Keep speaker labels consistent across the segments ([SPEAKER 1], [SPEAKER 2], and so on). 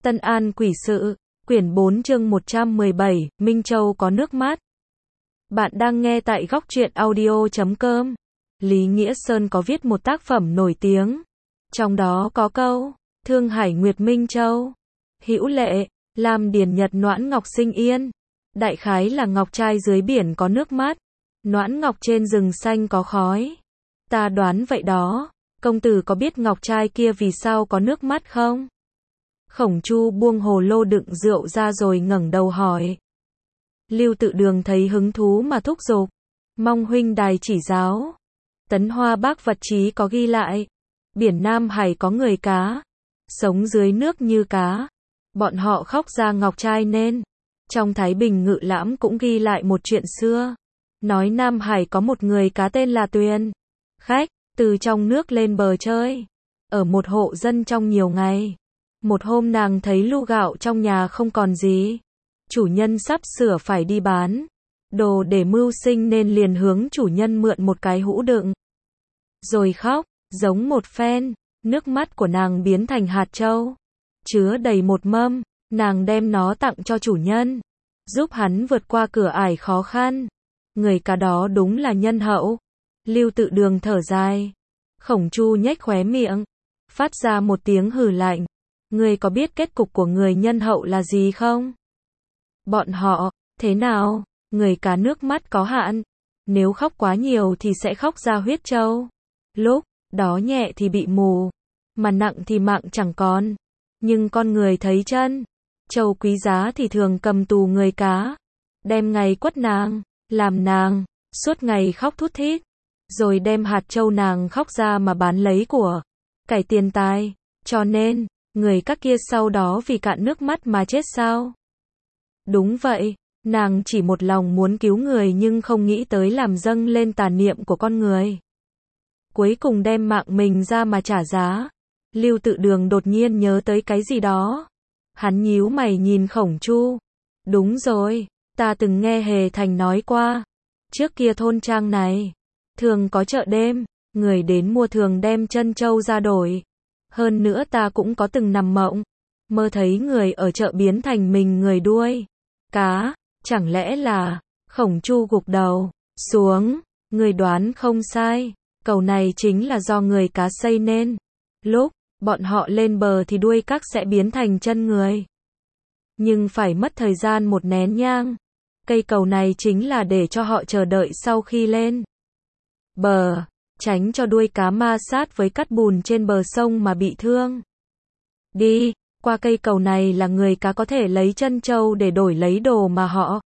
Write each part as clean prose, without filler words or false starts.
[SPEAKER 1] Tân An Quỷ Sự, quyển 4 chương 117, Minh Châu có nước mắt. Bạn đang nghe tại góc truyện audio.com. Lý Nghĩa Sơn có viết một tác phẩm nổi tiếng. Trong đó có câu, Thương Hải Nguyệt Minh Châu, Hữu Lệ, Lam Điền Nhật Noãn Ngọc Sinh Yên. Đại khái là ngọc trai dưới biển có nước mắt, noãn ngọc trên rừng xanh có khói. Ta đoán vậy đó. Công tử có biết ngọc trai kia vì sao có nước mắt không? Khổng Chu buông hồ lô đựng rượu ra rồi ngẩng đầu hỏi. Lưu Tự Đường thấy hứng thú mà thúc giục. Mong huynh đài chỉ giáo. Tấn Hoa Bác vật chí có ghi lại. Biển Nam Hải có người cá. Sống dưới nước như cá. Bọn họ khóc ra ngọc trai nên. Trong Thái Bình Ngự Lãm cũng ghi lại một chuyện xưa. Nói Nam Hải có một người cá tên là Tuyền. Khách, từ trong nước lên bờ chơi. Ở một hộ dân trong nhiều ngày. Một hôm nàng thấy lu gạo trong nhà không còn gì. Chủ nhân sắp sửa phải đi bán đồ để mưu sinh nên liền hướng chủ nhân mượn một cái hũ đựng. Rồi khóc, giống một phen, nước mắt của nàng biến thành hạt châu. Chứa đầy một mâm, nàng đem nó tặng cho chủ nhân. Giúp hắn vượt qua cửa ải khó khăn. Người cá đó đúng là nhân hậu. Lưu Tự Đường thở dài. Khổng Chu nhếch khóe miệng. Phát ra một tiếng hừ lạnh. Ngươi có biết kết cục của người nhân hậu là gì không? Bọn họ, thế nào? Người cá nước mắt có hạn. Nếu khóc quá nhiều thì sẽ khóc ra huyết châu. Lúc đó nhẹ thì bị mù, mà nặng thì mạng chẳng còn. Nhưng con người thấy chân châu quý giá thì thường cầm tù người cá. Đem ngày quất nàng, làm nàng suốt ngày khóc thút thít. Rồi đem hạt châu nàng khóc ra mà bán lấy của cải tiền tài. Cho nên người các kia sau đó vì cạn nước mắt mà chết sao? Đúng vậy, nàng chỉ một lòng muốn cứu người nhưng không nghĩ tới làm dâng lên tà niệm của con người. Cuối cùng đem mạng mình ra mà trả giá. Lưu Tự Đường đột nhiên nhớ tới cái gì đó. Hắn nhíu mày nhìn Khổng Chu. Đúng rồi, ta từng nghe Hề Thành nói qua. Trước kia thôn trang này thường có chợ đêm, người đến mua thường đem chân châu ra đổi. Hơn nữa ta cũng có từng nằm mộng, mơ thấy người ở chợ biến thành mình người đuôi cá, chẳng lẽ là... Khổng Chu gục đầu xuống, người đoán không sai, cầu này chính là do người cá xây nên. Lúc bọn họ lên bờ thì đuôi các sẽ biến thành chân người. Nhưng phải mất thời gian một nén nhang. Cây cầu này chính là để cho họ chờ đợi sau khi lên bờ, tránh cho đuôi cá ma sát với cát bùn trên bờ sông mà bị thương. Đi qua cây cầu này là người cá có thể lấy chân châu để đổi lấy đồ mà họ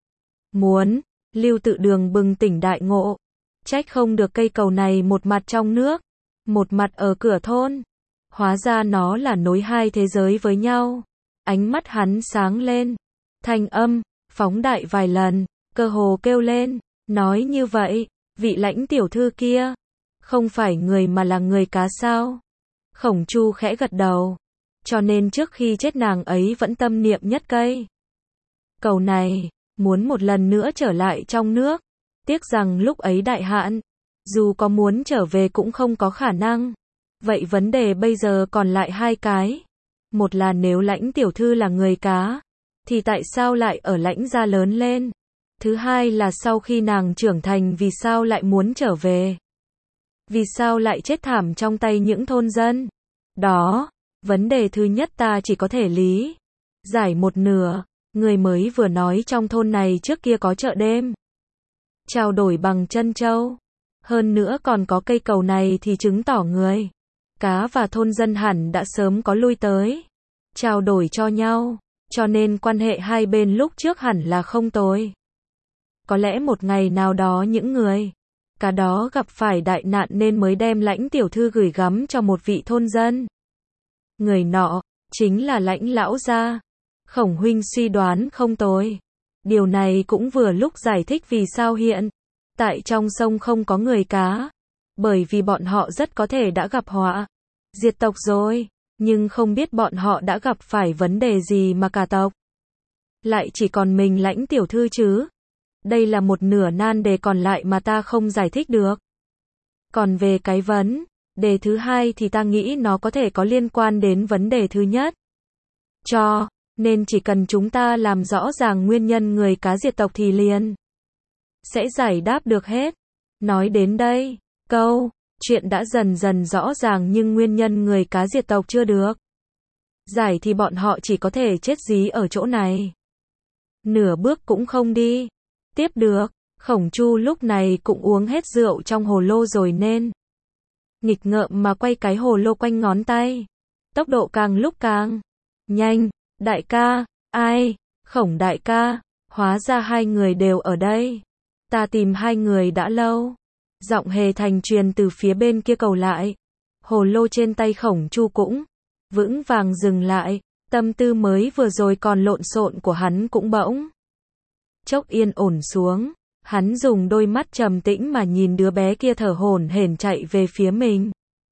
[SPEAKER 1] muốn. Lưu Tự Đường bừng tỉnh đại ngộ. Trách không được cây cầu này một mặt trong nước, một mặt ở cửa thôn. Hóa ra nó là nối hai thế giới với nhau. Ánh mắt hắn sáng lên. Thanh âm phóng đại vài lần, cơ hồ kêu lên. Nói như vậy, vị Lãnh tiểu thư kia không phải người mà là người cá sao? Khổng Chu khẽ gật đầu. Cho nên trước khi chết nàng ấy vẫn tâm niệm nhất cây cầu này, muốn một lần nữa trở lại trong nước. Tiếc rằng lúc ấy đại hạn, dù có muốn trở về cũng không có khả năng. Vậy vấn đề bây giờ còn lại hai cái. Một là nếu Lãnh tiểu thư là người cá, thì tại sao lại ở Lãnh gia lớn lên? Thứ hai là sau khi nàng trưởng thành vì sao lại muốn trở về? Vì sao lại chết thảm trong tay những thôn dân? Đó, vấn đề thứ nhất ta chỉ có thể lý giải một nửa. Người mới vừa nói trong thôn này trước kia có chợ đêm, trao đổi bằng chân châu. Hơn nữa còn có cây cầu này thì chứng tỏ người cá và thôn dân hẳn đã sớm có lui tới, trao đổi cho nhau. Cho nên quan hệ hai bên lúc trước hẳn là không tồi. Có lẽ một ngày nào đó những người cá đó gặp phải đại nạn nên mới đem Lãnh tiểu thư gửi gắm cho một vị thôn dân. Người nọ chính là Lãnh lão gia. Khổng huynh suy đoán không tồi. Điều này cũng vừa lúc giải thích vì sao hiện tại trong sông không có người cá. Bởi vì bọn họ rất có thể đã gặp họa diệt tộc rồi. Nhưng không biết bọn họ đã gặp phải vấn đề gì mà cả tộc lại chỉ còn mình Lãnh tiểu thư chứ. Đây là một nửa nan đề còn lại mà ta không giải thích được. Còn về cái vấn đề thứ hai thì ta nghĩ nó có thể có liên quan đến vấn đề thứ nhất. Cho nên chỉ cần chúng ta làm rõ ràng nguyên nhân người cá diệt tộc thì liền sẽ giải đáp được hết. Nói đến đây, chuyện đã dần dần rõ ràng nhưng nguyên nhân người cá diệt tộc chưa được giải thì bọn họ chỉ có thể chết dí ở chỗ này. Nửa bước cũng không đi tiếp được. Khổng Chu lúc này cũng uống hết rượu trong hồ lô rồi nên nghịch ngợm mà quay cái hồ lô quanh ngón tay. Tốc độ càng lúc càng nhanh. Đại ca, ai? Khổng đại ca, hóa ra hai người đều ở đây. Ta tìm hai người đã lâu. Giọng Hề Thành truyền từ phía bên kia cầu lại. Hồ lô trên tay Khổng Chu cũng vững vàng dừng lại. Tâm tư mới vừa rồi còn lộn xộn của hắn cũng bỗng chốc yên ổn xuống. Hắn dùng đôi mắt trầm tĩnh mà nhìn đứa bé kia thở hổn hển chạy về phía mình.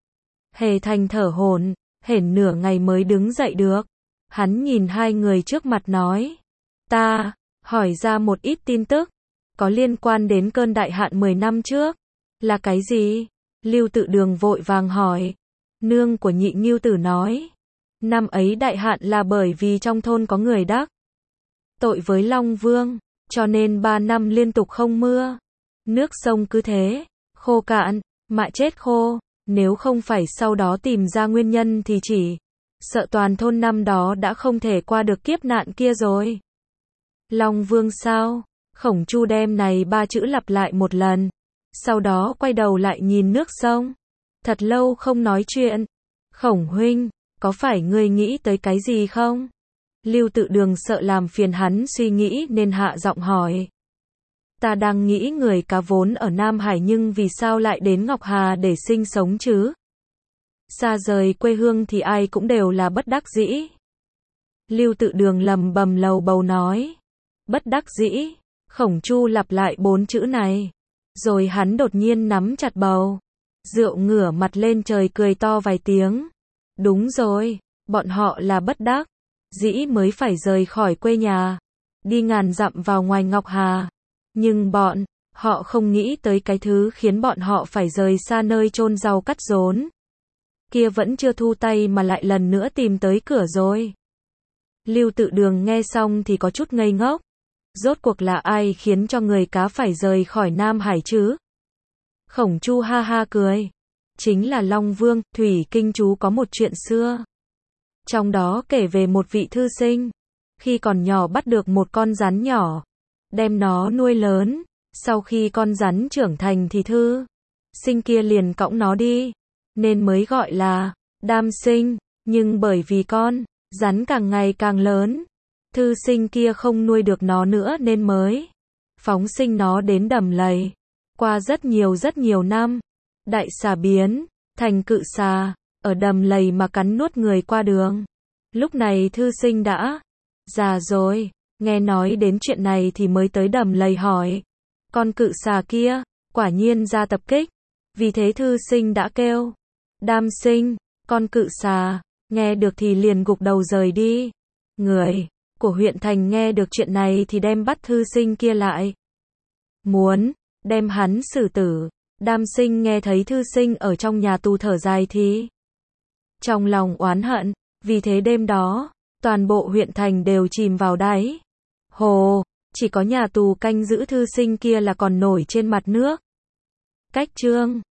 [SPEAKER 1] Hề Thành thở hổn hển nửa ngày mới đứng dậy được. Hắn nhìn hai người trước mặt nói. Ta hỏi ra một ít tin tức có liên quan đến cơn đại hạn 10 năm trước. Là cái gì? Lưu Tự Đường vội vàng hỏi. Nương của Nhị Ngưu Tử nói. Năm ấy đại hạn là bởi vì trong thôn có người đắc tội với Long Vương, cho nên 3 năm liên tục không mưa. Nước sông cứ thế khô cạn, mạ chết khô. Nếu không phải sau đó tìm ra nguyên nhân thì chỉ sợ toàn thôn năm đó đã không thể qua được kiếp nạn kia rồi. Long Vương sao? Khổng Chu đem này 3 chữ lặp lại một lần. Sau đó quay đầu lại nhìn nước sông. Thật lâu không nói chuyện. Khổng huynh, có phải ngươi nghĩ tới cái gì không? Lưu Tự Đường sợ làm phiền hắn suy nghĩ nên hạ giọng hỏi. Ta đang nghĩ người cá vốn ở Nam Hải nhưng vì sao lại đến Ngọc Hà để sinh sống chứ? Xa rời quê hương thì ai cũng đều là bất đắc dĩ. Lưu Tự Đường lầm bầm lầu bầu nói. Bất đắc dĩ. Khổng Chu lặp lại 4 chữ này. Rồi hắn đột nhiên nắm chặt bầu rượu ngửa mặt lên trời cười to vài tiếng. Đúng rồi, bọn họ là bất đắc dĩ mới phải rời khỏi quê nhà, đi ngàn dặm vào ngoài Ngọc Hà. Nhưng bọn họ không nghĩ tới cái thứ khiến bọn họ phải rời xa nơi chôn rau cắt rốn kia vẫn chưa thu tay mà lại lần nữa tìm tới cửa rồi. Lưu Tự Đường nghe xong thì có chút ngây ngốc. Rốt cuộc là ai khiến cho người cá phải rời khỏi Nam Hải chứ? Khổng Chu ha ha cười. Chính là Long Vương. Thủy Kinh chú có một chuyện xưa. Trong đó kể về một vị thư sinh. Khi còn nhỏ bắt được một con rắn nhỏ. Đem nó nuôi lớn. Sau khi con rắn trưởng thành thì thư sinh kia liền cõng nó đi. Nên mới gọi là đam sinh. Nhưng bởi vì con rắn càng ngày càng lớn, thư sinh kia không nuôi được nó nữa nên mới phóng sinh nó đến đầm lầy. Qua rất nhiều năm, đại xà biến thành cự xà, ở đầm lầy mà cắn nuốt người qua đường. Lúc này thư sinh đã già rồi, nghe nói đến chuyện này thì mới tới đầm lầy hỏi. Con cự xà kia, quả nhiên ra tập kích. Vì thế thư sinh đã kêu. Đam sinh, con cự xà, nghe được thì liền gục đầu rời đi. Người của huyện thành nghe được chuyện này thì đem bắt thư sinh kia lại. Muốn đem hắn xử tử. Đam sinh nghe thấy thư sinh ở trong nhà tù thở dài thì trong lòng oán hận. Vì thế đêm đó, toàn bộ huyện thành đều chìm vào đáy hồ. Chỉ có nhà tù canh giữ thư sinh kia là còn nổi trên mặt nước. Cách chương